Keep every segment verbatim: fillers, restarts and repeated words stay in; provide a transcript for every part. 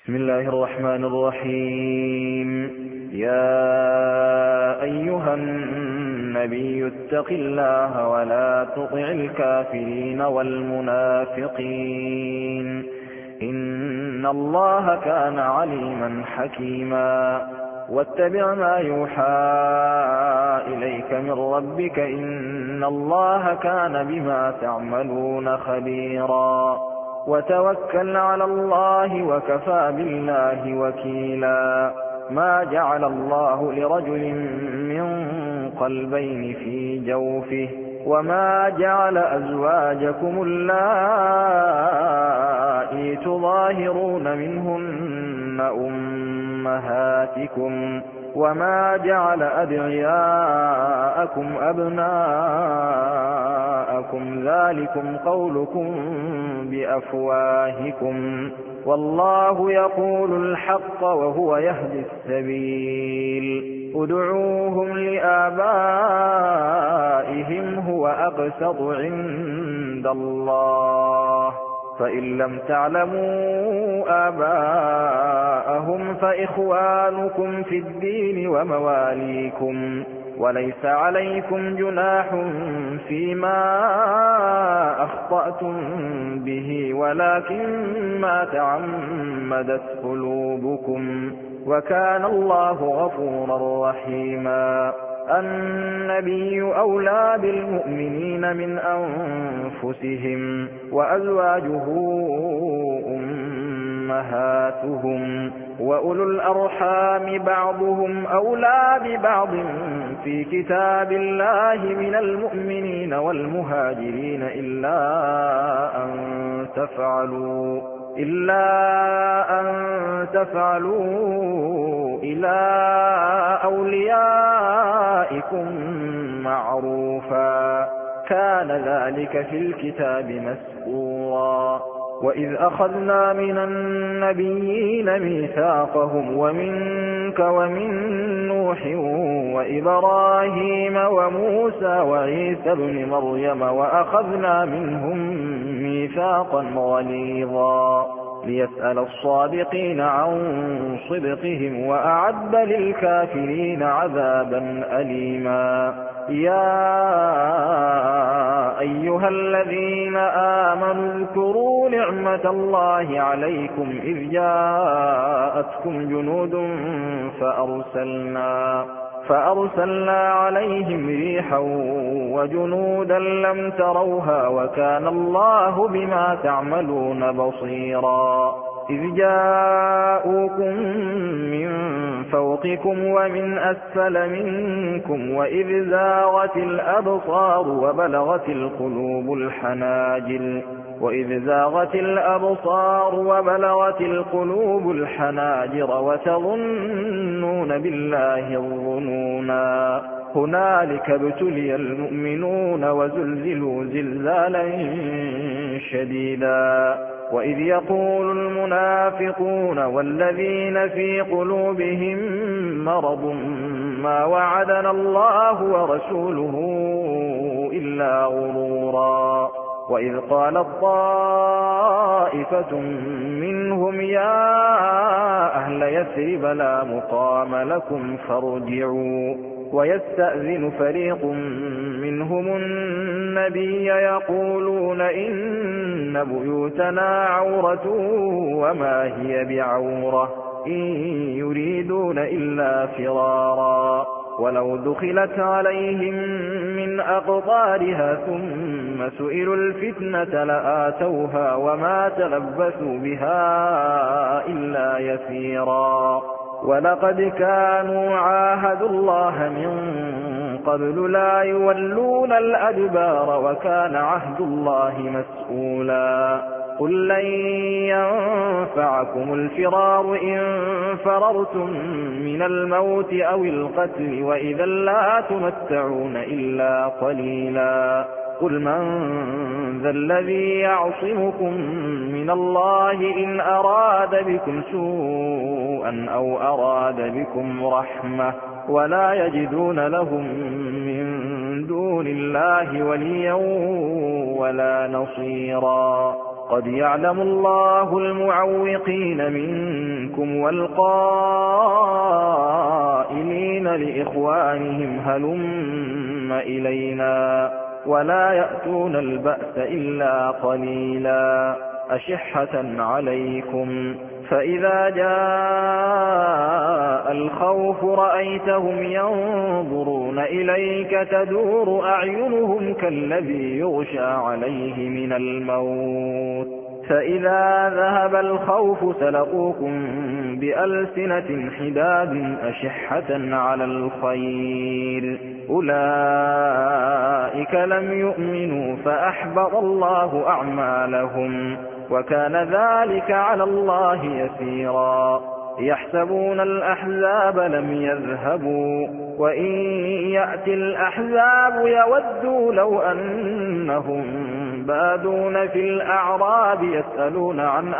بسم الله الرحمن الرحيم. يا أيها النبي اتق الله ولا تطع الكافرين والمنافقين إن الله كان عليما حكيما. واتبع ما يوحى إليك من ربك إن الله كان بما تعملون خبيرا. وتوكل على الله وكفى بالله وكيلا. ما جعل الله لرجل من قلبين في جوفه وما جعل أزواجكم اللائي تظاهرون منهن أمهاتكم وما جعل أدعياءكم أبناءكم ذلكم قولكم بأفواهكم والله يقول الحق وهو يهدي السبيل. ادعوهم لآبائهم هو أقسط عند الله فإن لم تعلموا آباءهم فإخوانكم في الدين ومواليكم وليس عليكم جناح فيما أخطأتم به ولكن ما تعمدت قلوبكم وكان الله غفورا رحيما. النبي أولى بالمؤمنين من أنفسهم وأزواجه أمهاتهم وأولو الأرحام بعضهم أولى ببعض في كتاب الله من المؤمنين والمهاجرين إلا أن تفعلوا إلا أن تفعلوا إلى أوليائكم معروفا كان ذلك في الكتاب مسطورا. وإذ أخذنا من النبيين ميثاقهم ومنك ومن نوح وإبراهيم وموسى وعيسى ابن مريم وأخذنا منهم ميثاقا غليظا ليسأل الصادقين عن صدقهم وأعد للكافرين عذابا أليما. يا أيها الذين آمنوا اذكروا نعمة الله عليكم إذ جاءتكم جنود فأرسلنا فأرسلنا عليهم ريحا وجنودا لم تروها وكان الله بما تعملون بصيرا. إذ جاءوكم من فوقكم ومن أسفل منكم وإذ زاغت الأبصار وبلغت القلوب الحناجر وإذ زاغت الأبصار وبلغت القلوب الحناجر وتظنون بالله الظنونا. هنالك ابتلي المؤمنون وزلزلوا زلزالا شديدا. وإذ يقول المنافقون والذين في قلوبهم مرض ما وعدنا الله ورسوله إلا غرورا. وإذ قالت طائفة منهم يا أهل يثرب لا مقام لكم فارجعوا ويستأذن فريق منهم النبي يقولون إن بيوتنا عورة وما هي بعورة إن يريدون إلا فرارا. ولو دخلت عليهم من أقطارها ثم سئلوا الفتنة لآتوها وما تلبثوا بها إلا يسيرا. ولقد كانوا عاهدوا الله من قبل لا يولون الأدبار وكان عهد الله مسؤولا. قل لن ينفعكم الفرار إن فررتم من الموت أو القتل وإذا لا تمتعون إلا قليلا. قل من ذا الذي يعصمكم من الله إن أراد بكم سوءا أو أراد بكم رحمة ولا يجدون لهم من دون الله وليا ولا نصيرا. قد يعلم الله المعوقين منكم والقائلين لإخوانهم هلم إلينا ولا يأتون البأس إلا قليلا أشحة عليكم فإذا جاء الخوف رأيتهم ينظرون إليك تدور أعينهم كالذي يغشى عليه من الموت فإذا ذهب الخوف سلقوكم بألسنة حداد أشحة على الخير أولئك لم يؤمنوا فأحبط الله أعمالهم وكان ذلك على الله يسيرا يحسبون الأحزاب لم يذهبوا وإن يأتي الأحزاب يودوا لو أنهم بادون في الأعراب يسألون عن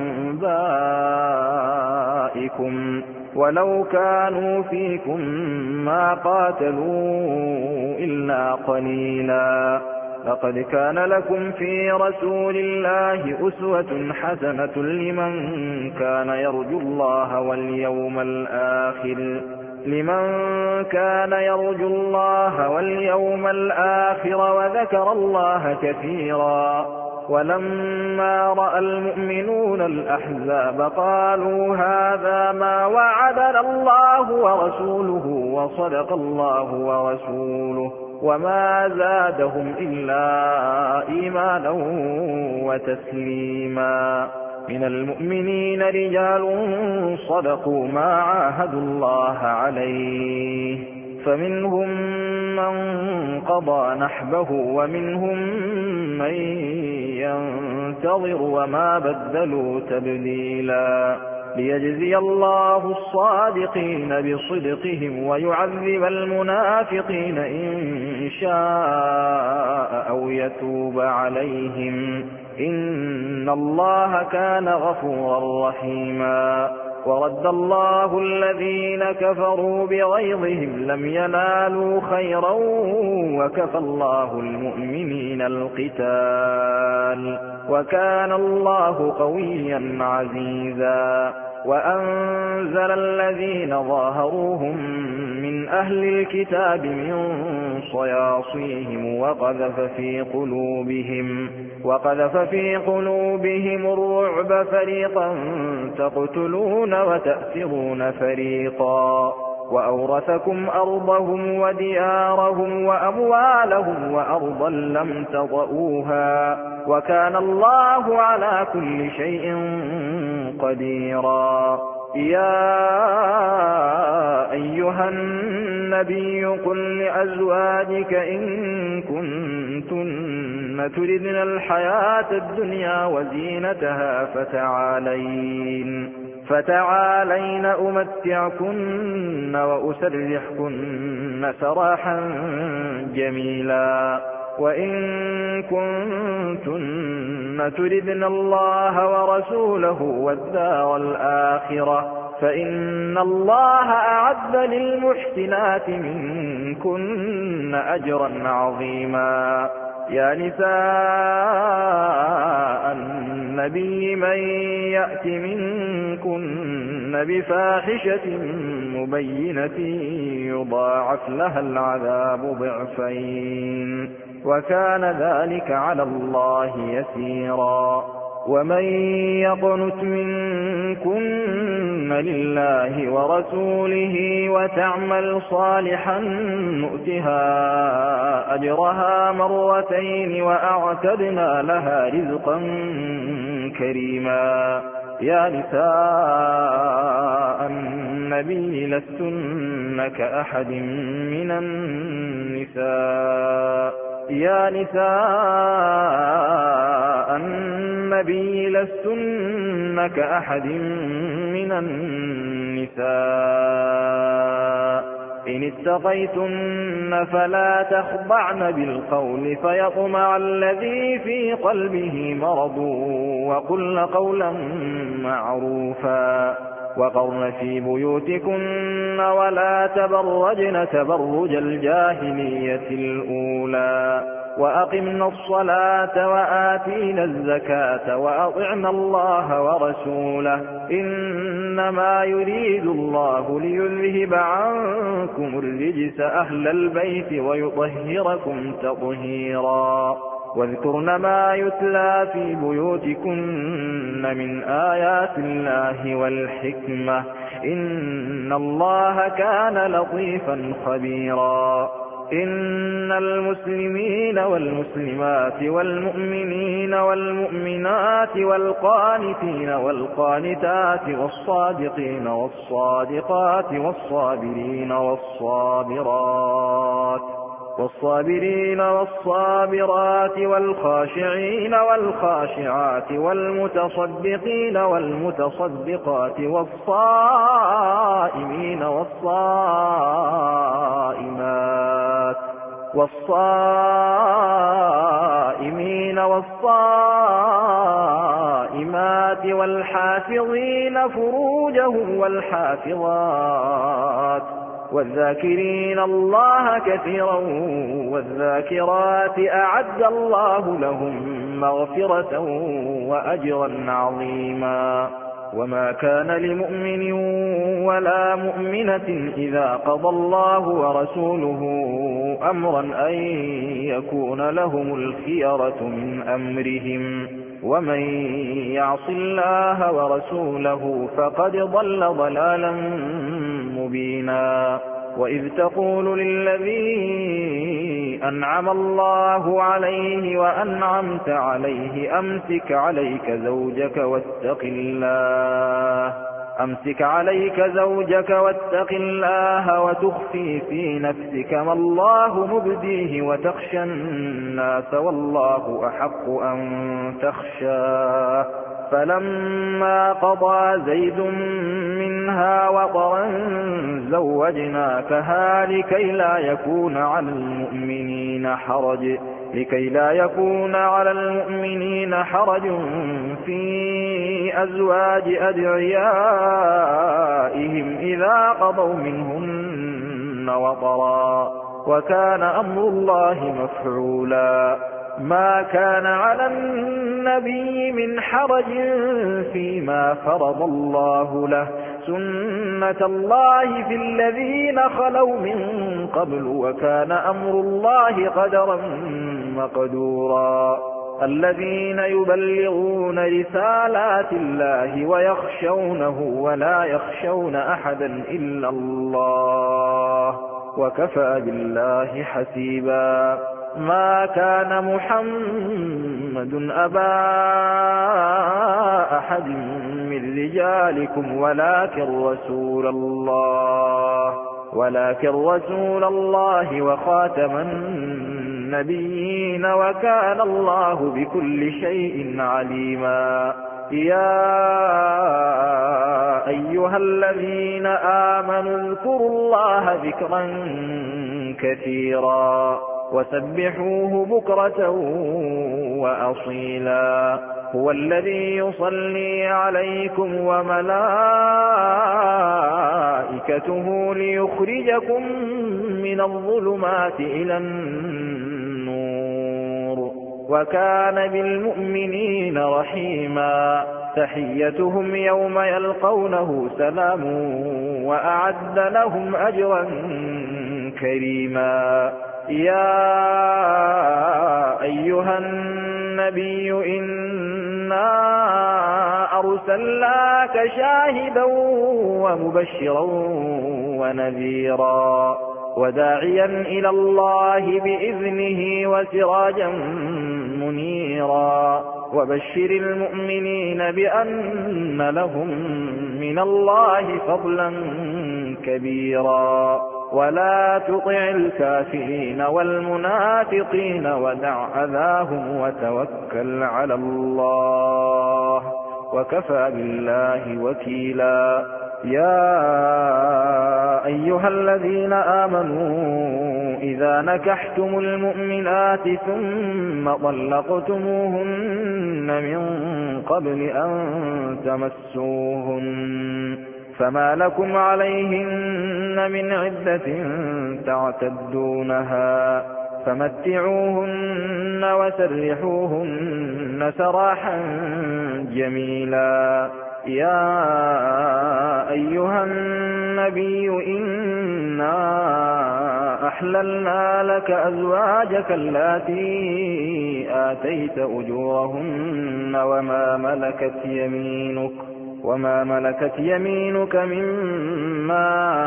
أنبائكم ولو كانوا فيكم ما قاتلوا إلا قليلا لقد كان لكم في رسول الله أسوة حسنة لمن كان يرجو الله واليوم الآخر لمن كان يرجو الله واليوم الآخر وذكر الله كثيرا ولما رأى المؤمنون الأحزاب قالوا هذا ما وعدنا الله ورسوله وصدق الله ورسوله وما زادهم إلا إيمانا وتسليما من المؤمنين رجال صدقوا ما عاهدوا الله عليه فمنهم من قضى نحبه ومنهم من ينتظر وما بدلوا تبديلا ليجزي الله الصادقين بصدقهم ويعذب المنافقين إن شاء أو يتوب عليهم إن الله كان غفورا رحيما ورد الله الذين كفروا بغيظهم لم ينالوا خيرا وكفى الله المؤمنين القتال وكان الله قويا عزيزا وأنزل الذين ظاهروهم من أهل الكتاب من صياصيهم وقذف في قلوبهم وقذف في قلوبهم الرعب فريقا تقتلون وتأسرون فريقا وأورثكم أرضهم وديارهم وأموالهم وأرضا لم تطئوها وكان الله على كل شيء قديرا يا أيها النبي قل لأزواجك إن كنتن تردن الحياة الدنيا وزينتها فتعالين فتعالين أمتعكن وأسرحكن سراحا جميلا وإن كنتن تردن الله ورسوله والدار الآخرة فإن الله أعد للمحسنات منكن أجرا عظيما يا نساء النبي من يأت منكن بفاحشة مبينة يضاعف لها العذاب ضعفين وكان ذلك على الله يسيرا ومن يقنت منكن لله ورسوله وتعمل صالحا نؤتها أجرها مرتين وأعتدنا لها رزقا كريما يا نساء النبي لستن كأحد من النساء يا نساء النبي لستن كأحد من النساء إن اتقيتن فلا تخضعن بالقول فيطمع الذي في قلبه مرض وقلن قولا معروفا وقرن في بيوتكن ولا تبرجن تبرج الجاهلية الأولى وأقمنا الصلاة وآتينا الزكاة وأطعنا الله ورسوله إنما يريد الله ليذهب عنكم الرجس أهل البيت ويطهركم تطهيرا واذكرن ما يتلى في بيوتكن من آيات الله والحكمة إن الله كان لطيفا خبيرا إن المسلمين والمسلمات والمؤمنين والمؤمنات والقانتين والقانتات والصادقين والصادقات والصابرين والصابرات والصابرين والصابرات والخاشعين والخاشعات والمتصدقين والمتصدقات والصائمين والصائمات والصائمين والصائمات والحافظين فروجهم والحافظات والذاكرين الله كثيرا والذاكرات أعد الله لهم مغفرة وأجرا عظيما وما كان لمؤمن ولا مؤمنة إذا قضى الله ورسوله أمرا أن يكون لهم الخيرة من أمرهم ومن يعص الله ورسوله فقد ضل ضلالا مبينا وإذ تقول للذي أنعم الله عليه وأنعمت عليه أمسك عليك زوجك واتق الله أمسك عليك زوجك واتق الله وتخفي في نفسك ما الله مبديه وتخشى الناس والله أحق أن تخشاه فلما قضى زيد منها وطرا زوجناكها لكي لا يكون على المؤمنين حرج لكي لا يكون على المؤمنين حرج في أزواج أدعيائهم إذا قضوا منهن وطرا وكان أمر الله مفعولا ما كان على النبي من حرج فيما فرض الله له سنة الله في الذين خلوا من قبل وكان أمر الله قدرا مقدورا الذين يبلغون رسالات الله ويخشونه ولا يخشون أحدا إلا الله وكفى بالله حسيبا ما كان محمد أبا أحد من رجالكم ولكن رسول الله ولكن رسول الله وخاتم النبيين وكان الله بكل شيء عليما يا أيها الذين آمنوا اذكروا الله ذكرا كثيرا وسبحوه بكرة وأصيلا هو الذي يصلي عليكم وملائكته ليخرجكم من الظلمات إلى النور وكان بالمؤمنين رحيما تحيتهم يوم يلقونه سلام وأعد لهم أجرا كريما يا أيها النبي إنا أرسلناك شاهدا ومبشرا ونذيرا وداعيا إلى الله بإذنه وسراجا منيرا وبشر المؤمنين بأن لهم من الله فضلا كبيرا ولا تطع الكافرين والمنافقين ودع أذاهم وتوكل على الله وكفى بالله وكيلا يا أيها الذين آمنوا إذا نكحتم المؤمنات ثم طلقتموهن من قبل أن تمسوهن فما لكم عليهن من عدة تعتدونها فمتعوهن وسرحوهن سراحا جميلا. يا أيها النبي إنا أحللنا لك أزواجك اللاتي آتيت أجورهن وما ملكت يمينك وما ملكت يمينك مما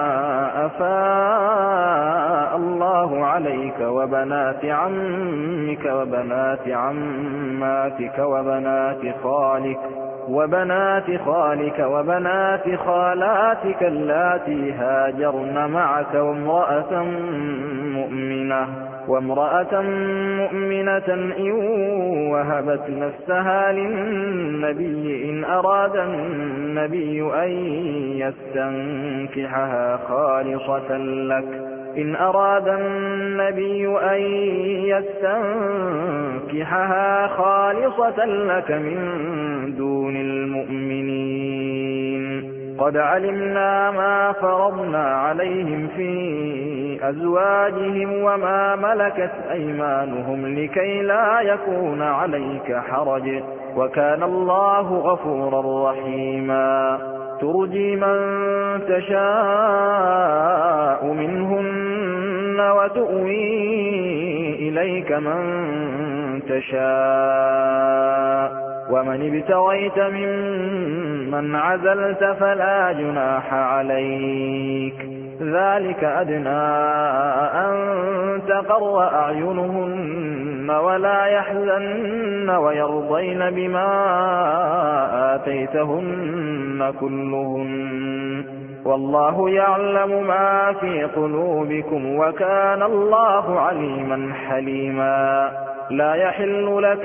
أفاء الله عليك وبنات عمك وبنات عماتك وبنات خالك وبنات خالك وبنات خالاتك اللاتي هاجرن معك وامرأة مؤمنة وامرأة مؤمنة إن وهبت نفسها للنبي إن أراد النبي أن يستنكحها خالصة لك إن أراد النبي أن يستنكحها خالصة لك من دون المؤمنين. قد علمنا ما فرضنا عليهم في أزواجهم وما ملكت أيمانهم لكي لا يكون عليك حرج وكان الله غفورا رحيما. ترجي من تشاء منهن وتؤوي إليك من تشاء ومن ابتغيت ممن عزلت فلا جناح عليك ذلك أدنى أن تقر أعينهن ولا يحزن ويرضين بما آتيتهن كلهن والله يعلم ما في قلوبكم وكان الله عليما حليما. لا يحل لك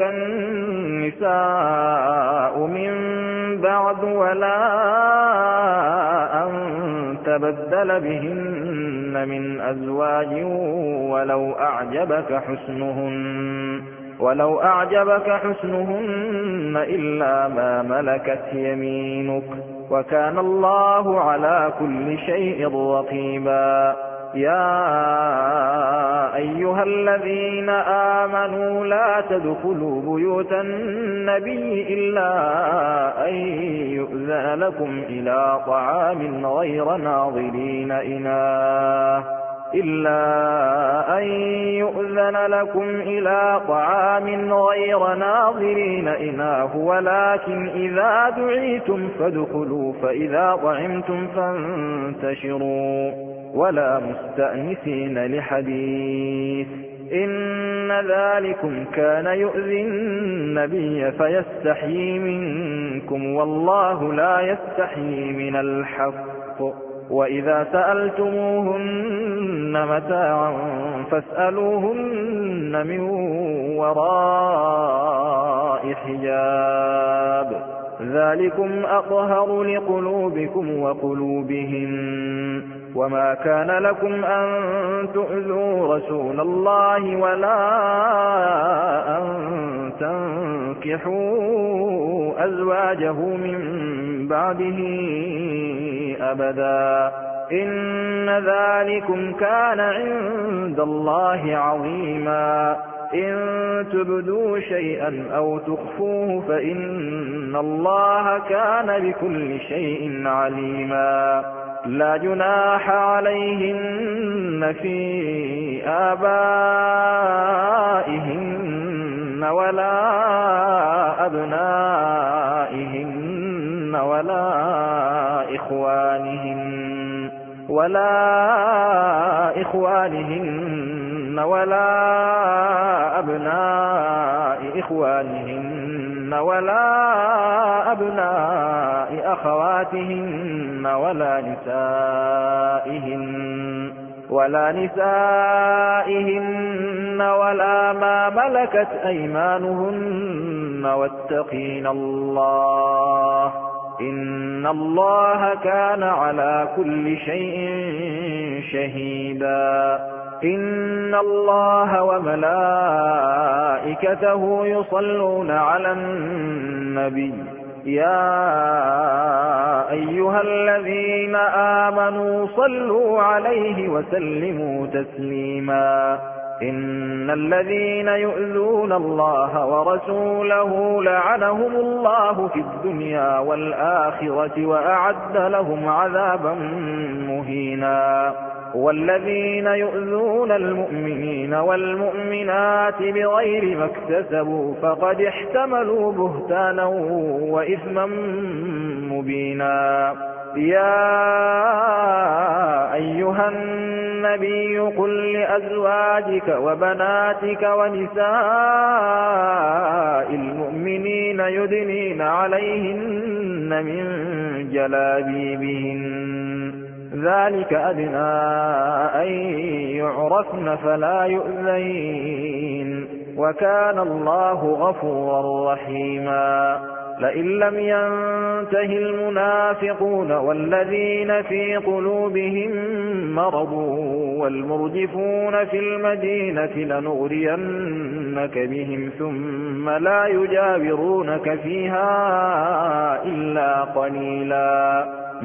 النساء من بعد ولا أن تبدل بهن من أزواج ولو أعجبك حسنهن ولو أعجبك حسنهن إلا ما ملكت يمينك وكان الله على كل شيء رقيبا. يا أيها الذين آمنوا لا تدخلوا بيوت النبي إلا أن يؤذن لكم إلى طعام غير ناظرين إناه إلا أن يؤذن لكم إلى طعام غير ناظرين إناه ولكن إذا دعيتم فادخلوا فإذا طعمتم فانتشروا ولا مستأنسين لحديث إن ذلكم كان يؤذي النبي فيستحيي منكم والله لا يستحيي من الحق. وإذا سألتموهن متاعا فاسألوهن من وراء حجاب ذلكم أطهر لقلوبكم وقلوبهم. وما كان لكم أن تؤذوا رسول الله ولا أن تنكحوا أزواجه من بعده أبدا إن ذلكم كان عند الله عظيما. إن تبدوا شيئا أو تخفوه فإن الله كان بكل شيء عليما. لا جناح عليهن في آبائهن ولا أبنائهن ولا إخوانهن ولا إخوانهن ولا أبناء إخوانهن ولا أبناء أخواتهن ولا نسائهن ولا نسائهن ولا ما ملكت أيمانهن واتقين الله إن الله كان على كل شيء شهيدا. إن الله وملائكته يصلون على النبي يا أيها الذين آمنوا صلوا عليه وسلموا تسليما إن الذين يؤذون الله ورسوله لعنهم الله في الدنيا والآخرة وأعد لهم عذابا مهينا والذين يؤذون المؤمنين والمؤمنات بغير ما اكتسبوا فقد احتملوا بهتانا وإثما مبينا يا أيها النبي قل لأزواجك وبناتك ونساء المؤمنين يدنين عليهن من جلابيبهن ذلك أدنى أن يعرفن فلا يؤذين وكان الله غفورا رحيما لئن لم ينته المنافقون والذين في قلوبهم مرض والمرجفون في المدينة لنغرينك بهم ثم لا يجاورونك فيها إلا قليلا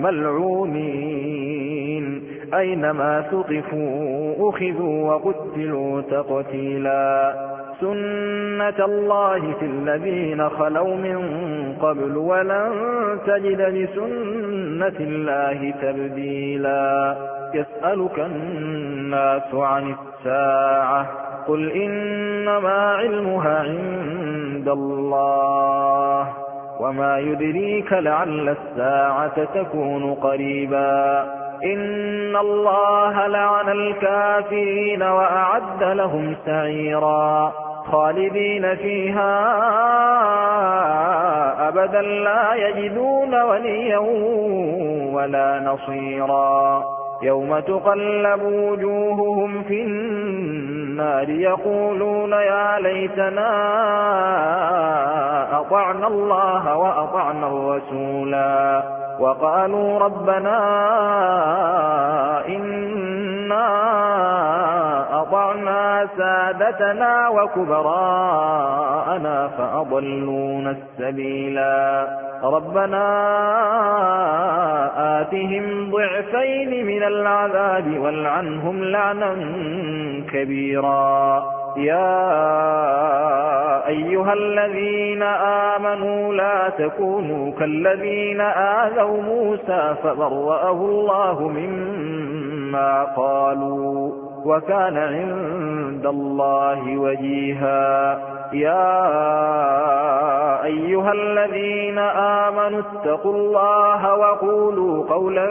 ملعونين أينما ثقفوا أخذوا وقتلوا تقتيلا سنة الله في الذين خلوا من قبل ولن تجد لسنة الله تبديلا يسألك الناس عن الساعة قل إنما علمها عند الله وما يدريك لعل الساعة تكون قريبا إن الله لعن الكافرين وأعد لهم سعيرا خالدين فيها أبدا لا يجدون وليا ولا نصيرا يوم تقلب وجوههم في النار يقولون يا ليتنا أطعنا الله وأطعنا الرسولا وقالوا ربنا إنا أطعنا سادتنا وكبراءنا فأضلونا السبيلا ربنا آتهم ضعفين من العذاب والعنهم لعنا كبيرا يا أيها الذين آمنوا لا تكونوا كالذين آذوا موسى فبرأه الله مما قالوا وكان عند الله وجيها يا أيها الذين آمنوا اتقوا الله وقولوا قولا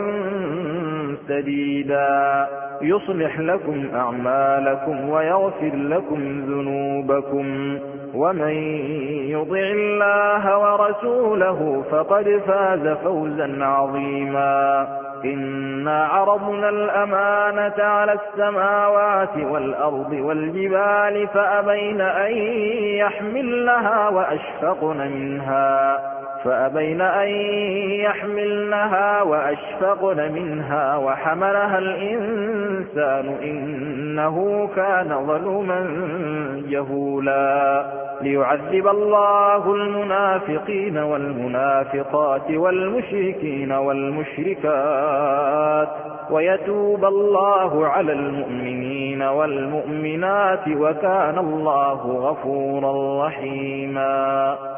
سديدا يصلح لكم أعمالكم ويغفر لكم ذنوبكم ومن يطع الله ورسوله فقد فاز فوزا عظيما إنا عرضنا الأمانة على السماوات والأرض والجبال فأبين أن يحملنها وأشفقن منها فأبين أن يحملنها وأشفقن منها وحملها الإنسان إنه كان ظلوما جهولا ليعذب الله المنافقين والمنافقات والمشركين والمشركات ويتوب الله على المؤمنين والمؤمنات وكان الله غفورا رحيما